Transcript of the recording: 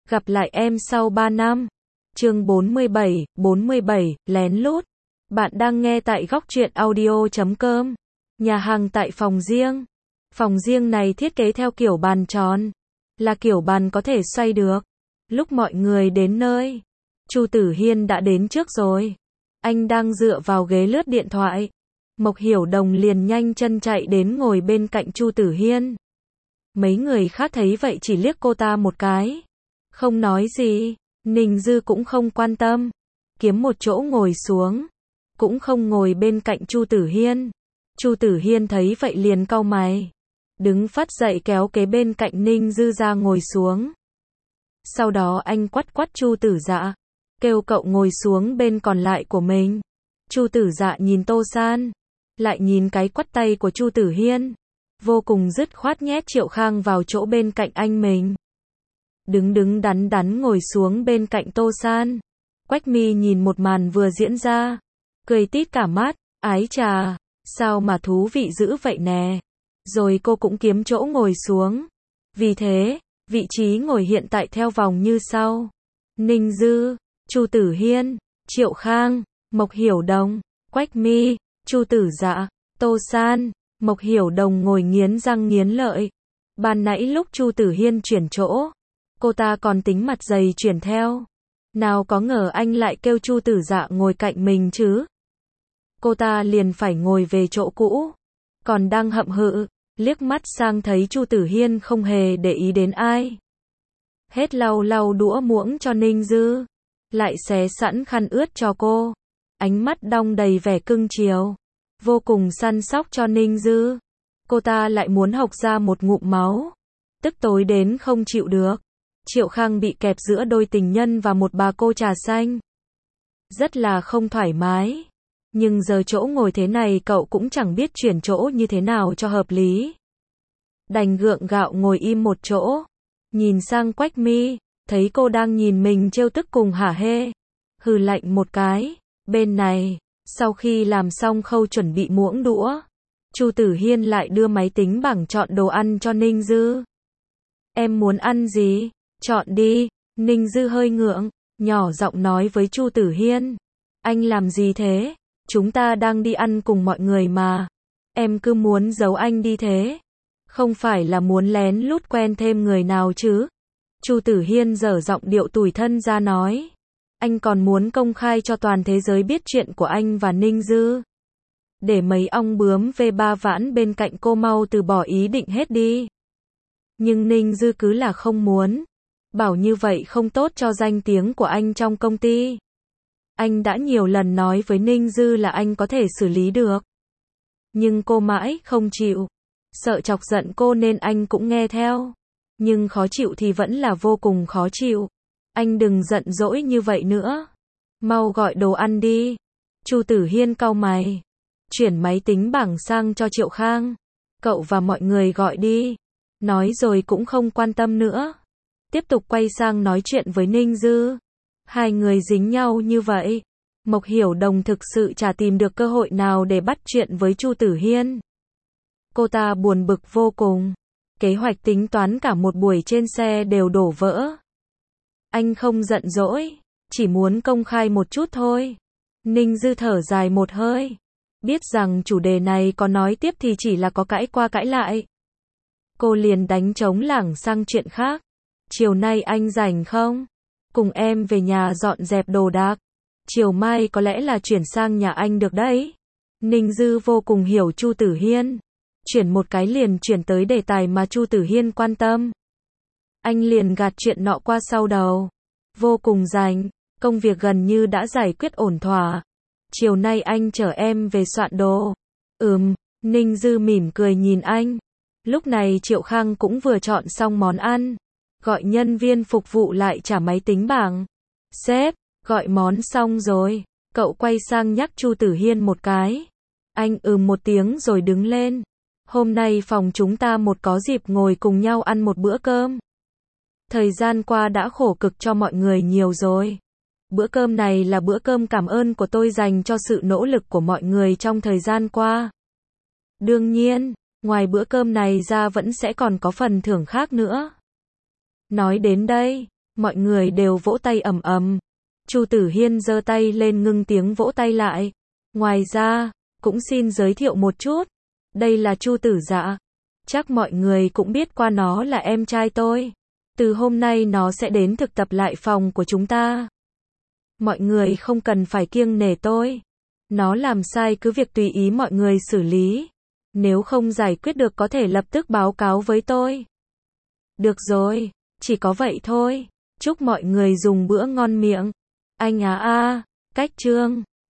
Gặp lại em sau 3 năm. Chương 47, lén lút. Bạn đang nghe tại góc truyện audio.com. Nhà hàng tại phòng riêng. Phòng riêng này thiết kế theo kiểu bàn tròn, là kiểu bàn có thể xoay được. Lúc mọi người đến nơi, Chu Tử Hiên đã đến trước rồi. Anh đang dựa vào ghế lướt điện thoại. Mộc Hiểu Đồng liền nhanh chân chạy đến ngồi bên cạnh Chu Tử Hiên. Mấy người khác thấy vậy chỉ liếc cô ta một cái, không nói gì. Ninh Dư cũng không quan tâm, kiếm một chỗ ngồi xuống, cũng không ngồi bên cạnh Chu Tử Hiên. Chu Tử Hiên thấy vậy liền cau mày, đứng phắt dậy kéo kế bên cạnh Ninh Dư ra ngồi xuống. Sau đó anh quắt quắt Chu Tử Dạ, kêu cậu ngồi xuống bên còn lại của mình. Chu Tử Dạ nhìn Tô San, lại nhìn cái quắt tay của Chu Tử Hiên, vô cùng dứt khoát nhét Triệu Khang vào chỗ bên cạnh anh mình. Đứng đắn đắn ngồi xuống bên cạnh Tô San. Quách Mi nhìn một màn vừa diễn ra, cười tít cả mắt, ái chà, sao mà thú vị dữ vậy nè. Rồi cô cũng kiếm chỗ ngồi xuống. Vì thế, vị trí ngồi hiện tại theo vòng như sau: Ninh Dư, Chu Tử Hiên, Triệu Khang, Mộc Hiểu Đồng, Quách Mi, Chu Tử Dạ, Tô San. Mộc Hiểu Đồng ngồi nghiến răng nghiến lợi. Ban nãy lúc Chu Tử Hiên chuyển chỗ, cô ta còn tính mặt dày chuyển theo. Nào có ngờ anh lại kêu Chu Tử Dạ ngồi cạnh mình chứ. Cô ta liền phải ngồi về chỗ cũ. Còn đang hậm hự, liếc mắt sang thấy Chu Tử Hiên không hề để ý đến ai. Hết lau đũa muỗng cho Ninh Dư, lại xé sẵn khăn ướt cho cô. Ánh mắt đong đầy vẻ cưng chiều, vô cùng săn sóc cho Ninh Dư. Cô ta lại muốn hộc ra một ngụm máu, tức tối đến không chịu được. Triệu Khang bị kẹp giữa đôi tình nhân và một bà cô trà xanh, rất là không thoải mái. Nhưng giờ chỗ ngồi thế này cậu cũng chẳng biết chuyển chỗ như thế nào cho hợp lý. Đành gượng gạo ngồi im một chỗ, nhìn sang Quách Mi, thấy cô đang nhìn mình trêu tức cùng hả hê, hừ lạnh một cái. Bên này, sau khi làm xong khâu chuẩn bị muỗng đũa, Chu Tử Hiên lại đưa máy tính bảng chọn đồ ăn cho Ninh Dư. Em muốn ăn gì? Chọn đi. Ninh Dư hơi ngượng, nhỏ giọng nói với Chu Tử Hiên. Anh làm gì thế? Chúng ta đang đi ăn cùng mọi người mà. Em cứ muốn giấu anh đi thế. Không phải là muốn lén lút quen thêm người nào chứ? Chu Tử Hiên dở giọng điệu tủi thân ra nói. Anh còn muốn công khai cho toàn thế giới biết chuyện của anh và Ninh Dư. Để mấy ong bướm V3 vãn bên cạnh cô mau từ bỏ ý định hết đi. Nhưng Ninh Dư cứ là không muốn. Bảo như vậy không tốt cho danh tiếng của anh trong công ty. Anh đã nhiều lần nói với Ninh Dư là anh có thể xử lý được. Nhưng cô mãi không chịu. Sợ chọc giận cô nên anh cũng nghe theo. Nhưng khó chịu thì vẫn là vô cùng khó chịu. Anh đừng giận dỗi như vậy nữa. Mau gọi đồ ăn đi. Chu Tử Hiên cau mày, chuyển máy tính bảng sang cho Triệu Khang. Cậu và mọi người gọi đi. Nói rồi cũng không quan tâm nữa. Tiếp tục quay sang nói chuyện với Ninh Dư. Hai người dính nhau như vậy. Mộc Hiểu Đồng thực sự chả tìm được cơ hội nào để bắt chuyện với Chu Tử Hiên. Cô ta buồn bực vô cùng. Kế hoạch tính toán cả một buổi trên xe đều đổ vỡ. Anh không giận dỗi, chỉ muốn công khai một chút thôi. Ninh Dư thở dài một hơi. Biết rằng chủ đề này có nói tiếp thì chỉ là có cãi qua cãi lại. Cô liền đánh trống lảng sang chuyện khác. Chiều nay anh rảnh không? Cùng em về nhà dọn dẹp đồ đạc. Chiều mai có lẽ là chuyển sang nhà anh được đấy. Ninh Dư vô cùng hiểu Chu Tử Hiên. Chuyển một cái liền chuyển tới đề tài mà Chu Tử Hiên quan tâm. Anh liền gạt chuyện nọ qua sau đầu. Vô cùng rảnh, công việc gần như đã giải quyết ổn thỏa. Chiều nay anh chở em về soạn đồ. Ninh Dư mỉm cười nhìn anh. Lúc này Triệu Khang cũng vừa chọn xong món ăn. Gọi nhân viên phục vụ lại trả máy tính bảng. Sếp, gọi món xong rồi. Cậu quay sang nhắc Chu Tử Hiên một cái. Anh một tiếng rồi đứng lên. Hôm nay phòng chúng ta có dịp ngồi cùng nhau ăn một bữa cơm. Thời gian qua đã khổ cực cho mọi người nhiều rồi. Bữa cơm này là bữa cơm cảm ơn của tôi dành cho sự nỗ lực của mọi người trong thời gian qua. Đương nhiên, ngoài bữa cơm này ra vẫn sẽ còn có phần thưởng khác nữa. Nói đến đây, Mọi người đều vỗ tay ầm ầm. Chu Tử Hiên giơ tay lên ngưng tiếng vỗ tay lại. Ngoài ra, cũng xin giới thiệu một chút. Đây là Chu Tử Dạ. Chắc mọi người cũng biết qua nó là em trai tôi. Từ hôm nay nó sẽ đến thực tập lại phòng của chúng ta. Mọi người không cần phải kiêng nể tôi. Nó làm sai cứ việc tùy ý mọi người xử lý. Nếu không giải quyết được có thể lập tức báo cáo với tôi. Được rồi, chỉ có vậy thôi. Chúc mọi người dùng bữa ngon miệng. Anh cách chương.